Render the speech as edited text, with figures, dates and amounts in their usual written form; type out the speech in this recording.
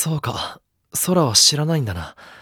そうか。空は知らないんだな。